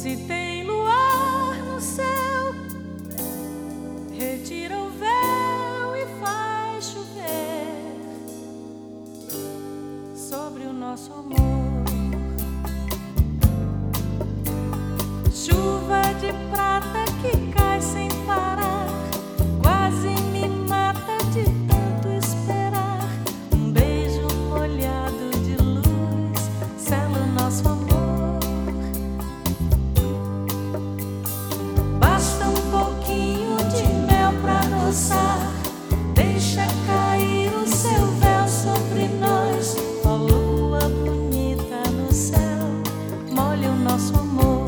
Se tem luar no céu, retira o véu e faz chover sobre o nosso amor. Chuva de prata que cai sem parar, quase me mata de tanto esperar. Um beijo molhado de luz sela o nosso amor. Basta um pouquinho de mel pra adoçar, deixa cair o seu véu sobre nós. Ó lua bonita no céu, molha o nosso amor.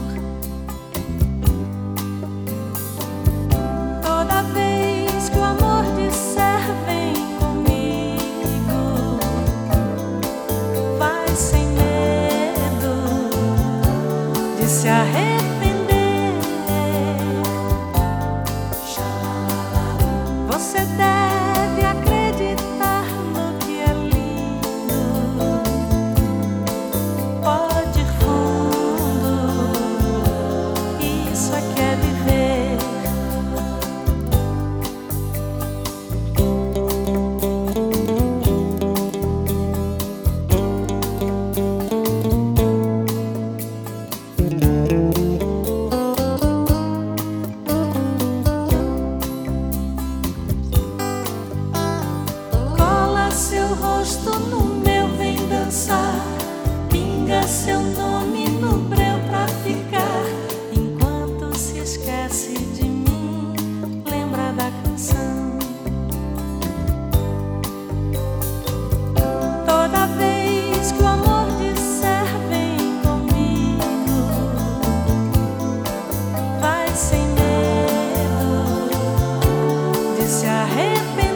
Toda vez que o amor disser vem comigo, vai sem medo de se arrepender. Você deve acreditar no que é lindo, pode ir fundo, isso aqui é viver. Seu rosto no meu, vem dançar, pinga seu nome no breu pra ficar. Enquanto se esquece de mim, lembra da canção. Toda vez que o amor disser vem comigo, vai sem medo de se arrepender.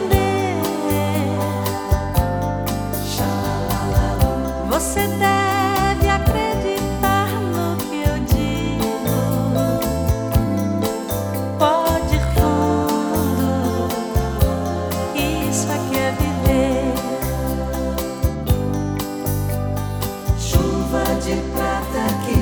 Você deve acreditar no que eu digo, pode ir fundo, isso aqui é viver. Chuva de prata que